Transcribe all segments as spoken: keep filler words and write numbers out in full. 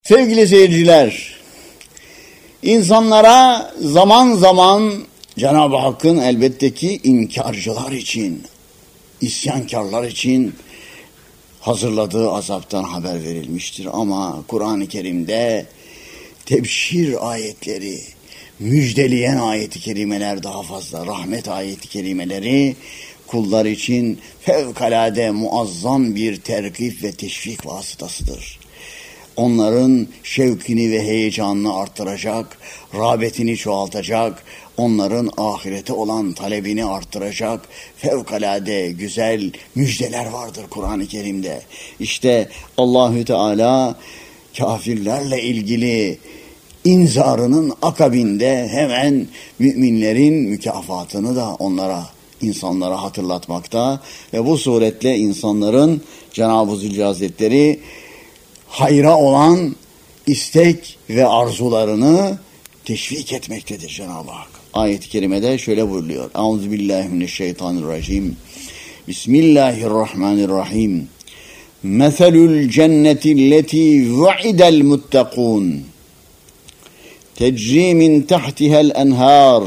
Sevgili seyirciler, insanlara zaman zaman Cenab-ı Hakk'ın elbette ki inkarcılar için, isyankarlar için hazırladığı azaptan haber verilmiştir. Ama Kur'an-ı Kerim'de tebşir ayetleri, müjdeleyen ayet-i kerimeler daha fazla, rahmet ayet-i kerimeleri kullar için fevkalade muazzam bir tergip ve teşvik vasıtasıdır. Onların şevkini ve heyecanını arttıracak, rağbetini çoğaltacak, onların ahirete olan talebini arttıracak fevkalade güzel müjdeler vardır Kur'an-ı Kerim'de. İşte Allahü Teala kafirlerle ilgili inzarının akabinde hemen müminlerin mükafatını da onlara, insanlara hatırlatmakta ve bu suretle insanların Cenab-ı Zülcelal Hazretleri hayra olan istek ve arzularını teşvik etmektedir Cenab-ı Hak. Ayet-i kerimede şöyle buyuruyor. Euzubillahimineşşeytanirracim. Bismillahirrahmanirrahim. Meselul cennetilleti vu'idel muttakun. Tecri min tahtihel enhar.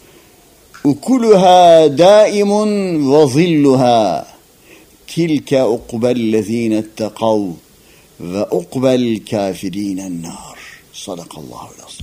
Ukuluha daimun ve zilluha. Tilke ukbellezine ettekav. Ve ukbel kafirinen nar. Sadakallahu lazım.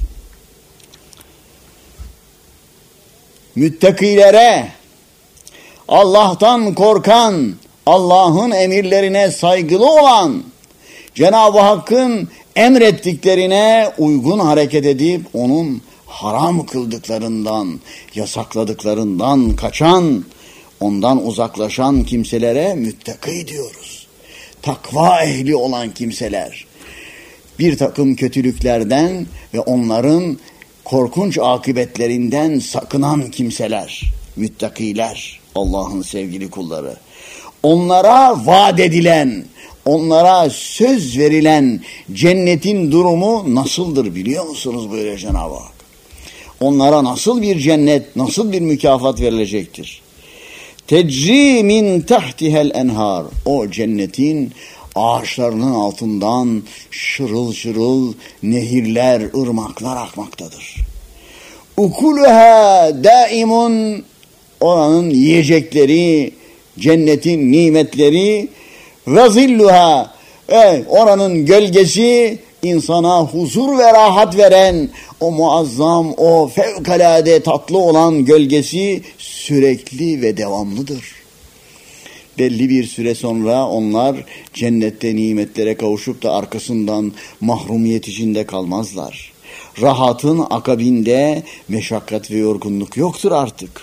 Müttakilere, Allah'tan korkan, Allah'ın emirlerine saygılı olan, Cenab-ı Hakk'ın emrettiklerine uygun hareket edip onun haram kıldıklarından, yasakladıklarından kaçan, ondan uzaklaşan kimselere müttaki diyoruz. Takva ehli olan kimseler, bir takım kötülüklerden ve onların korkunç akıbetlerinden sakınan kimseler, müttakiler, Allah'ın sevgili kulları. Onlara vaat edilen, onlara söz verilen cennetin durumu nasıldır biliyor musunuz buyuruyor Cenab-ı Hak. Onlara nasıl bir cennet, nasıl bir mükafat verilecektir? Tecri min tahtihel enhar. O cennetin ağaçlarının altından şırıl şırıl nehirler, ırmaklar akmaktadır. Ukuluha daimun. Oranın yiyecekleri, cennetin nimetleri ve zilluha. Evet, oranın gölgesi insana huzur ve rahat veren o muazzam, o fevkalade tatlı olan gölgesi sürekli ve devamlıdır. Belli bir süre sonra onlar cennette nimetlere kavuşup da arkasından mahrumiyet içinde kalmazlar. Rahatın akabinde meşakkat ve yorgunluk yoktur artık.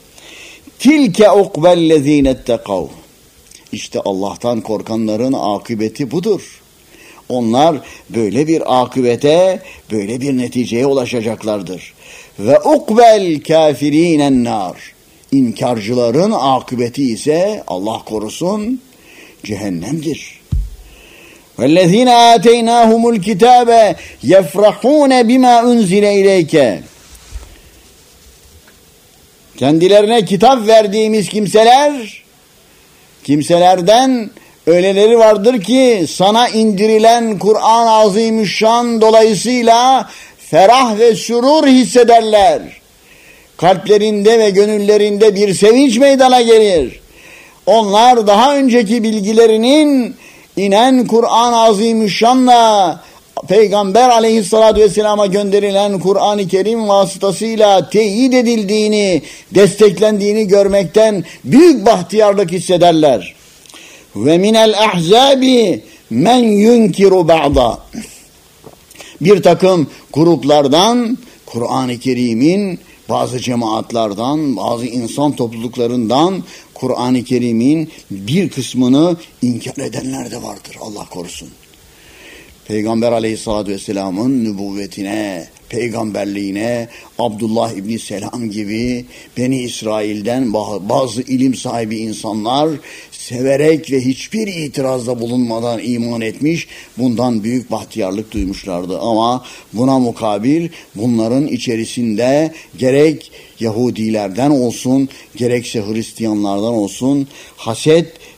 Tilke ukbellezine ettekav. İşte Allah'tan korkanların akıbeti budur. Onlar böyle bir akıbete, böyle bir neticeye ulaşacaklardır. Ve ukbel kafirinen nar. İnkarcıların akıbeti ise Allah korusun cehennemdir. وَالَّذ۪ينَ آتَيْنَاهُمُ الْكِتَابَ يَفْرَحُونَ بِمَا اُنْزِلَ اِلَيْكَ. Kendilerine kitap verdiğimiz kimseler, kimselerden öyleleri vardır ki sana indirilen Kur'an-ı Azimüşşan dolayısıyla ferah ve sürur hissederler. Kalplerinde ve gönüllerinde bir sevinç meydana gelir. Onlar daha önceki bilgilerinin inen Kur'an-ı Azimüşşan'la Peygamber aleyhissalatü vesselama gönderilen Kur'an-ı Kerim vasıtasıyla teyit edildiğini, desteklendiğini görmekten büyük bahtiyarlık hissederler. Ve minel ahzabi men yunkiru ba'da. Bir takım gruplardan, Kur'an-ı Kerim'in bazı cemaatlardan, bazı insan topluluklarından Kur'an-ı Kerim'in bir kısmını inkar edenler de vardır. Allah korusun. Peygamber aleyhissalatü vesselamın nübüvvetine, peygamberliğine, Abdullah İbni Selam gibi Beni İsrail'den bazı ilim sahibi insanlar severek ve hiçbir itirazda bulunmadan iman etmiş, bundan büyük bahtiyarlık duymuşlardı. Ama buna mukabil bunların içerisinde gerek Yahudilerden olsun, gerekse Hristiyanlardan olsun haset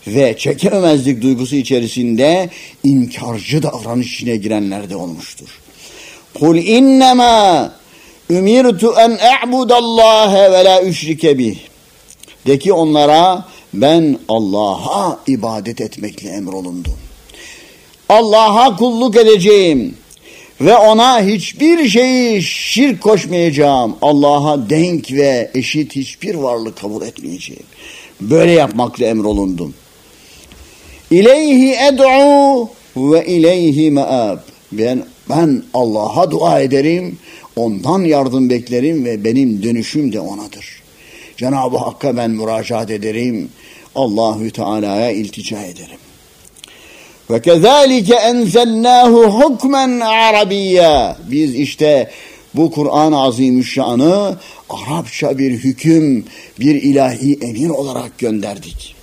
ve çekememezlik duygusu içerisinde inkarcı davranış içine girenler de olmuştur. Kul innema umirtu en a'budallaha ve la üşrike bih. De ki onlara, ben Allah'a ibadet etmekle emrolundum. Allah'a kulluk edeceğim ve ona hiçbir şeyi şirk koşmayacağım. Allah'a denk ve eşit hiçbir varlık kabul etmeyeceğim. Böyle yapmakla emrolundum. İleyhi ed'u ve ileyhi me'ab. Ben, ben Allah'a dua ederim, ondan yardım beklerim ve benim dönüşüm de onadır. Cenab-ı Hakk'a ben müracaat ederim, Allahü Teala'ya iltica ederim. Ve kezalike enzelnahu hukmen arabiyya. Biz işte bu Kur'an-ı Azimüşşan'ı Arapça bir hüküm, bir ilahi emir olarak gönderdik.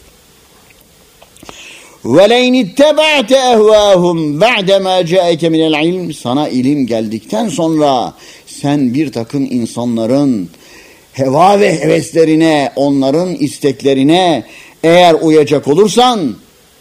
وَلَيْنِ اتَّبَعْتَ اَهْوَاهُمْ بَعْدَمَا جَاءَكَ مِنَ الْعِلْمِ. Sana ilim geldikten sonra sen bir takım insanların heva ve heveslerine, onların isteklerine eğer uyacak olursan,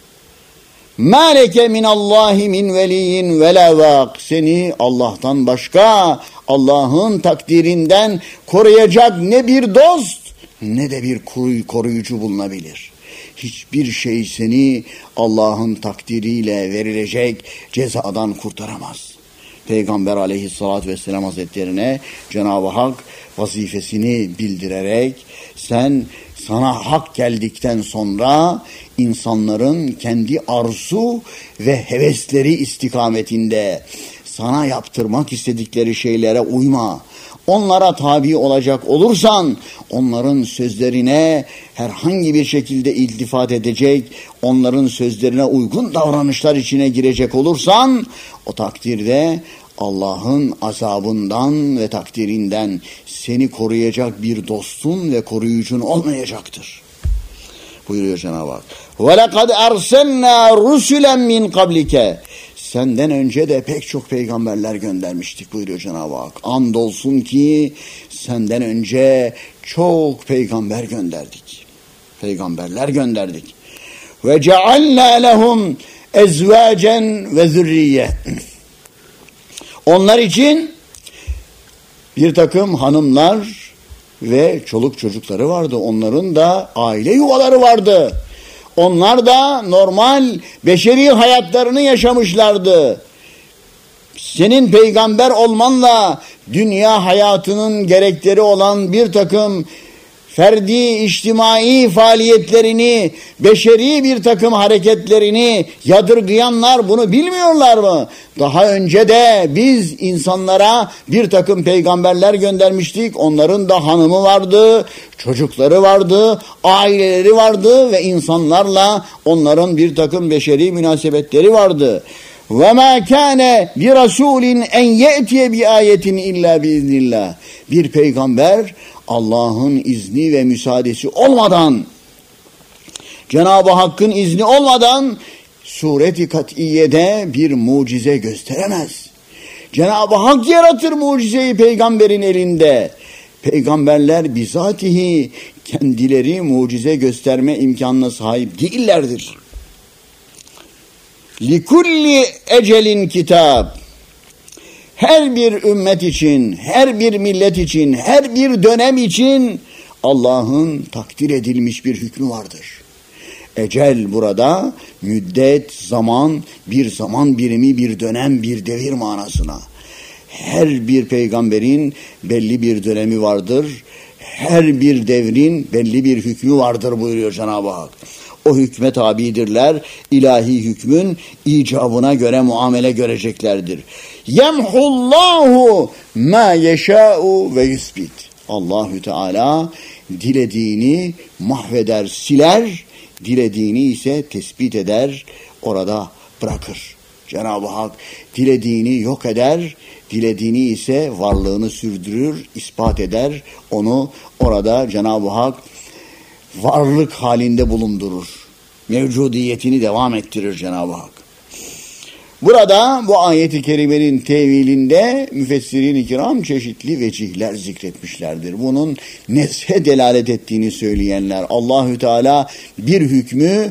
مَا لَكَ مِنَ اللّٰهِ مِنْ وَلِيٍّ وَلَا وَاقٍ. Seni Allah'tan başka, Allah'ın takdirinden koruyacak ne bir dost ne de bir koruyucu bulunabilir. Hiçbir şey seni Allah'ın takdiriyle verilecek cezadan kurtaramaz. Peygamber aleyhissalatü vesselam hazretlerine Cenab-ı Hak vazifesini bildirerek, sen sana hak geldikten sonra insanların kendi arzu ve hevesleri istikametinde sana yaptırmak istedikleri şeylere uyma. Onlara tabi olacak olursan, onların sözlerine herhangi bir şekilde iltifat edecek, onların sözlerine uygun davranışlar içine girecek olursan, o takdirde Allah'ın azabından ve takdirinden seni koruyacak bir dostun ve koruyucun olmayacaktır. Buyuruyor Cenab-ı Hak. وَلَقَدْ أَرْسَلْنَا رُسُلًا مِنْ قَبْلِكَ. Senden önce de pek çok peygamberler göndermiştik buyuruyor Cenab-ı Hak. Andolsun ki senden önce çok peygamber gönderdik. Peygamberler gönderdik. Ve cealna lehum ezvacen ve zürriye. Onlar için bir takım hanımlar ve çoluk çocukları vardı. Onların da aile yuvaları vardı. Onlar da normal beşeri hayatlarını yaşamışlardı. Senin peygamber olmanla dünya hayatının gerekleri olan bir takım ferdi, içtimai faaliyetlerini, beşeri bir takım hareketlerini yadırgayanlar bunu bilmiyorlar mı? Daha önce de biz insanlara bir takım peygamberler göndermiştik. Onların da hanımı vardı, çocukları vardı, aileleri vardı ve insanlarla onların bir takım beşeri münasebetleri vardı. وَمَا كَانَ بِرَسُولٍ اَنْ يَأْتِيَ بِآيَةٍ اِلَّا بِاِذْنِ. Bir peygamber Allah'ın izni ve müsaadesi olmadan, Cenab-ı Hakk'ın izni olmadan suret-i kat'iyede bir mucize gösteremez. Cenab-ı Hak yaratır mucizeyi peygamberin elinde. Peygamberler bizatihi kendileri mucize gösterme imkanına sahip değillerdir. Likulli ecelin kitap. Her bir ümmet için, her bir millet için, her bir dönem için Allah'ın takdir edilmiş bir hükmü vardır. Ecel burada müddet, zaman, bir zaman birimi, bir dönem, bir devir manasına. Her bir peygamberin belli bir dönemi vardır. Her bir devrin belli bir hükmü vardır buyuruyor Cenab-ı Hak. O hükme tabidirler. İlahi hükmün icabına göre muamele göreceklerdir. Yemhullahu ma yeşâ'u ve yusbit. Allahü Teala dilediğini mahveder, siler, dilediğini ise tespit eder, orada bırakır. Cenab-ı Hak dilediğini yok eder, dilediğini ise varlığını sürdürür, ispat eder. Onu orada Cenab-ı Hak varlık halinde bulundurur. Mevcudiyetini devam ettirir Cenab-ı Hak. Burada bu ayet-i kerimenin tevilinde müfessirin-i kiram çeşitli vecihler zikretmişlerdir. Bunun neshe delalet ettiğini söyleyenler, Allahü Teala bir hükmü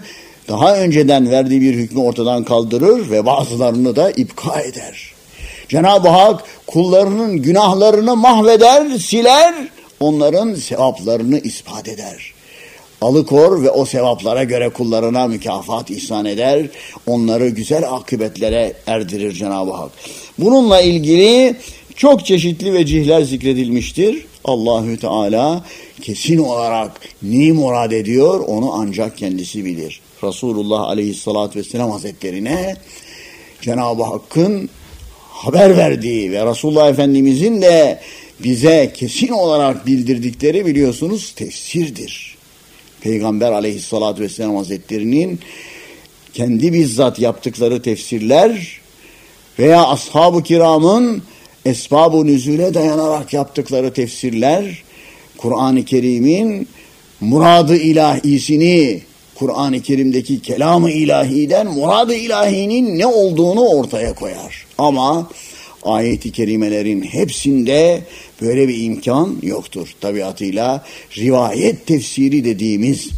daha önceden verdiği bir hükmü ortadan kaldırır ve bazılarını da ipka eder. Cenab-ı Hak kullarının günahlarını mahveder, siler, onların sevaplarını ispat eder. Alıkor ve o sevaplara göre kullarına mükafat ihsan eder, onları güzel akıbetlere erdirir Cenab-ı Hak. Bununla ilgili çok çeşitli vecihler zikredilmiştir. Allahü Teala kesin olarak neyi murad ediyor onu ancak kendisi bilir. Resulullah Aleyhisselatü Vesselam Hazretlerine Cenab-ı Hakk'ın haber verdiği ve Resulullah Efendimizin de bize kesin olarak bildirdikleri biliyorsunuz tefsirdir. Peygamber Aleyhisselatü Vesselam Hazretlerinin kendi bizzat yaptıkları tefsirler veya ashab-ı kiramın esbab-ı nüzule dayanarak yaptıkları tefsirler, Kur'an-ı Kerim'in murad-ı ilahisini, Kur'an-ı Kerim'deki kelam-ı ilahiden murad-ı ilahinin ne olduğunu ortaya koyar. Ama ayet-i kerimelerin hepsinde böyle bir imkan yoktur. Tabiatıyla rivayet tefsiri dediğimiz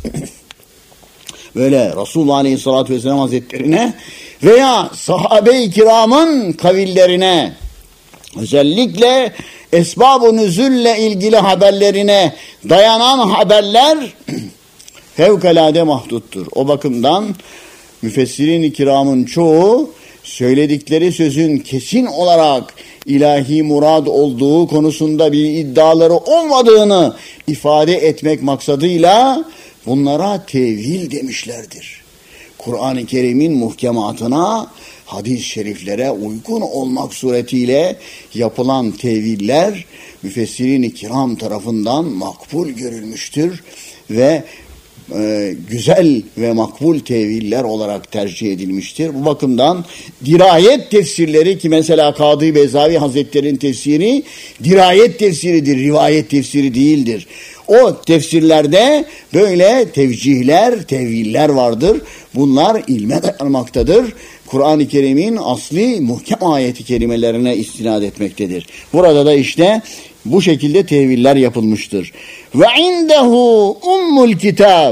böyle Resulullah Aleyhisselatü Vesselam Hazretlerine veya sahabe-i kiramın kavillerine, özellikle esbab-ı nüzülle ilgili haberlerine dayanan haberler fevkalade mahduttur. O bakımdan müfessirin-i kiramın çoğu söyledikleri sözün kesin olarak ilahi murad olduğu konusunda bir iddiaları olmadığını ifade etmek maksadıyla bunlara tevil demişlerdir. Kur'an-ı Kerim'in muhkematına, hadis-i şeriflere uygun olmak suretiyle yapılan teviller müfessirin-i kiram tarafından makbul görülmüştür ve e, güzel ve makbul teviller olarak tercih edilmiştir. Bu bakımdan dirayet tefsirleri ki mesela Kadı Bezavi Hazretleri'nin tefsiri dirayet tefsiridir, rivayet tefsiri değildir. O tefsirlerde böyle tevcihler, teviller vardır. Bunlar ilme dayanmaktadır. Kur'an-ı Kerim'in asli muhkem ayeti kerimelerine istinad etmektedir. Burada da işte bu şekilde teviller yapılmıştır. Ve indehu ummul kitab.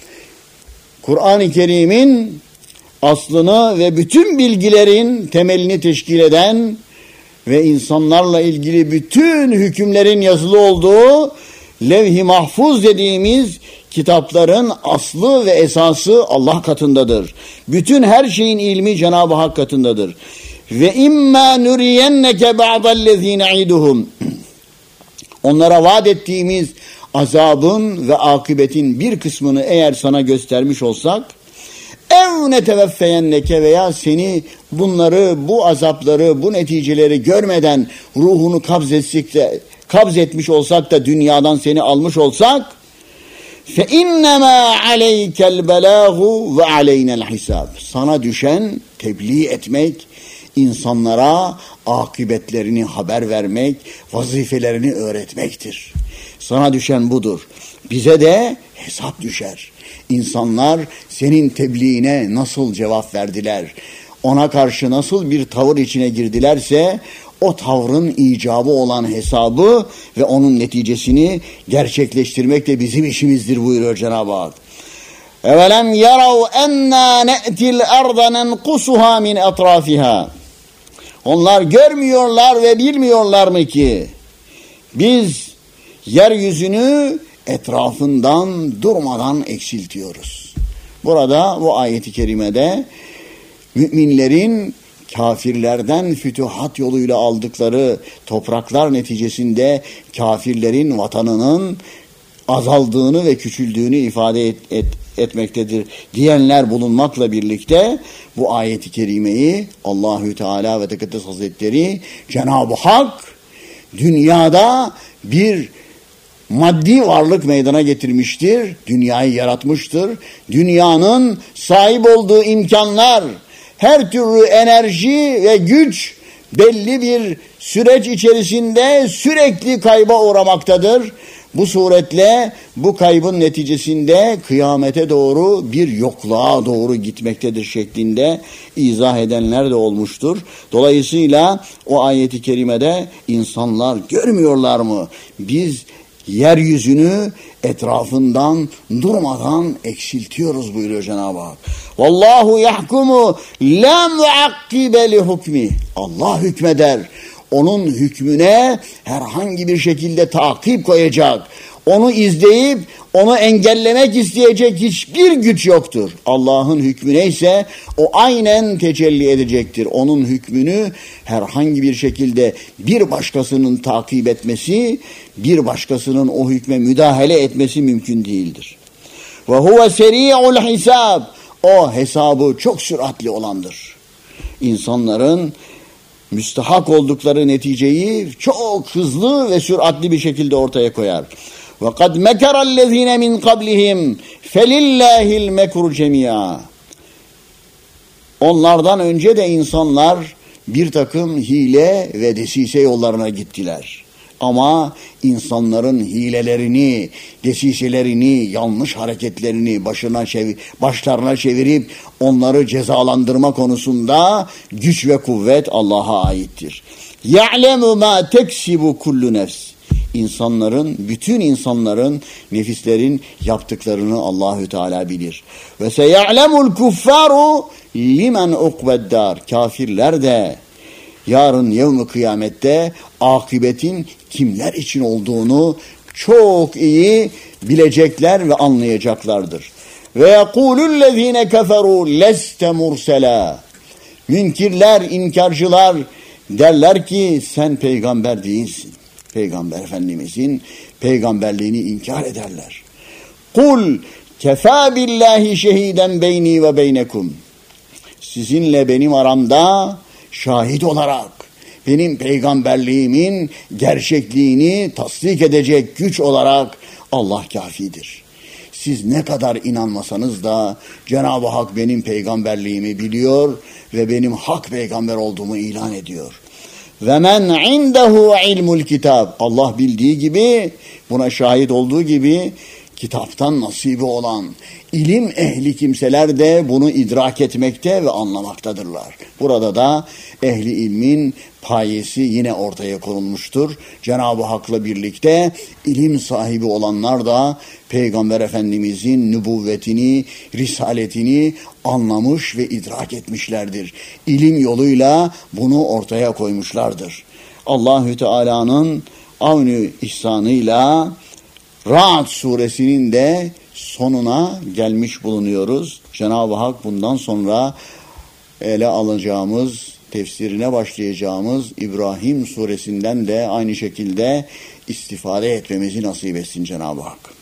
Kur'an-ı Kerim'in aslını ve bütün bilgilerin temelini teşkil eden ve insanlarla ilgili bütün hükümlerin yazılı olduğu levh-i mahfuz dediğimiz kitapların aslı ve esası Allah katındadır. Bütün her şeyin ilmi Cenab-ı Hak katındadır. Ve imma nuriyenneke ba'dallezî ne'iduhum. Onlara vaat ettiğimiz azabın ve akıbetin bir kısmını eğer sana göstermiş olsak, ev neteveffeyenneke veya seni bunları, bu azapları, bu neticeleri görmeden ruhunu kabzetsek de, kabzetmiş olsak da dünyadan seni almış olsak, fe innema aleykel belâhu ve aleynel hisab. Sana düşen tebliğ etmek, insanlara akıbetlerini haber vermek, vazifelerini öğretmektir. Sana düşen budur. Bize de hesap düşer. İnsanlar senin tebliğine nasıl cevap verdiler, ona karşı nasıl bir tavır içine girdilerse, o tavrın icabı olan hesabı ve onun neticesini gerçekleştirmek de bizim işimizdir buyuruyor Cenab-ı Hak. Evelem yarav enna ne'til arda nenkusuha min etrafiha. Onlar görmüyorlar ve bilmiyorlar mı ki biz yeryüzünü etrafından durmadan eksiltiyoruz. Burada bu ayeti kerimede müminlerin kafirlerden fütühat yoluyla aldıkları topraklar neticesinde kafirlerin vatanının azaldığını ve küçüldüğünü ifade et, et, etmektedir diyenler bulunmakla birlikte bu ayeti kerimeyi Allahü Teala ve Tekaddes Hazretleri Cenab-ı Hak dünyada bir maddi varlık meydana getirmiştir. Dünyayı yaratmıştır. Dünyanın sahip olduğu imkanlar, her türlü enerji ve güç belli bir süreç içerisinde sürekli kayba uğramaktadır. Bu suretle bu kaybın neticesinde kıyamete doğru bir yokluğa doğru gitmektedir şeklinde izah edenler de olmuştur. Dolayısıyla o ayeti kerimede insanlar görmüyorlar mı? Biz yeryüzünü etrafından durmadan eksiltiyoruz buyuruyor Cenab-ı Hak. Vallahu yahkumu la muakkibe li hukmi. Allah hükmeder. Onun hükmüne herhangi bir şekilde takip koyacak, onu izleyip onu engellemek isteyecek hiçbir güç yoktur. Allah'ın hükmü neyse o aynen tecelli edecektir. Onun hükmünü herhangi bir şekilde bir başkasının takip etmesi, bir başkasının o hükme müdahale etmesi mümkün değildir. Ve huve seri'ul hisab. O hesabı çok süratli olandır. İnsanların müstahak oldukları neticeyi çok hızlı ve süratli bir şekilde ortaya koyar. وَقَدْ مَكَرَ الَّذ۪ينَ مِنْ قَبْلِهِمْ فَلِلَّهِ الْمَكْرُ جَمِيعًا. Onlardan önce de insanlar bir takım hile ve desise yollarına gittiler. Ama insanların hilelerini, desiselerini, yanlış hareketlerini başına çevir, başlarına çevirip onları cezalandırma konusunda güç ve kuvvet Allah'a aittir. يَعْلَمُ مَا تَكْسِبُ كُلُّ نَفْسٍ. İnsanların, bütün insanların, nefislerin yaptıklarını Allahü Teala bilir. Ve seyalemul kuffaru limen ukbeddar. Kafirler de yarın yevm-i kıyamette akıbetin kimler için olduğunu çok iyi bilecekler ve anlayacaklardır. Ve yekulüllezine keferu leste mursela. Münkirler, inkarcılar derler ki sen peygamber değilsin. Peygamber Efendimizin peygamberliğini inkar ederler. Kul kefâ billahi şehiden beyni ve beynekum. Sizinle benim aramda şahit olarak benim peygamberliğimin gerçekliğini tasdik edecek güç olarak Allah kafidir. Siz ne kadar inanmasanız da Cenab-ı Hak benim peygamberliğimi biliyor ve benim hak peygamber olduğumu ilan ediyor. Ve men indehu ilmul kitab. Allah bildiği gibi, buna şahit olduğu gibi kitaptan nasibi olan ilim ehli kimseler de bunu idrak etmekte ve anlamaktadırlar. Burada da ehli ilmin payesi yine ortaya konulmuştur. Cenab-ı Hak'la birlikte ilim sahibi olanlar da Peygamber Efendimizin nübüvvetini, risaletini anlamış ve idrak etmişlerdir. İlim yoluyla bunu ortaya koymuşlardır. Allahü Teala'nın avnü ihsanıyla Ra'd suresinin de sonuna gelmiş bulunuyoruz. Cenab-ı Hak bundan sonra ele alacağımız, tefsirine başlayacağımız İbrahim suresinden de aynı şekilde istifade etmemizi nasip etsin Cenab-ı Hak.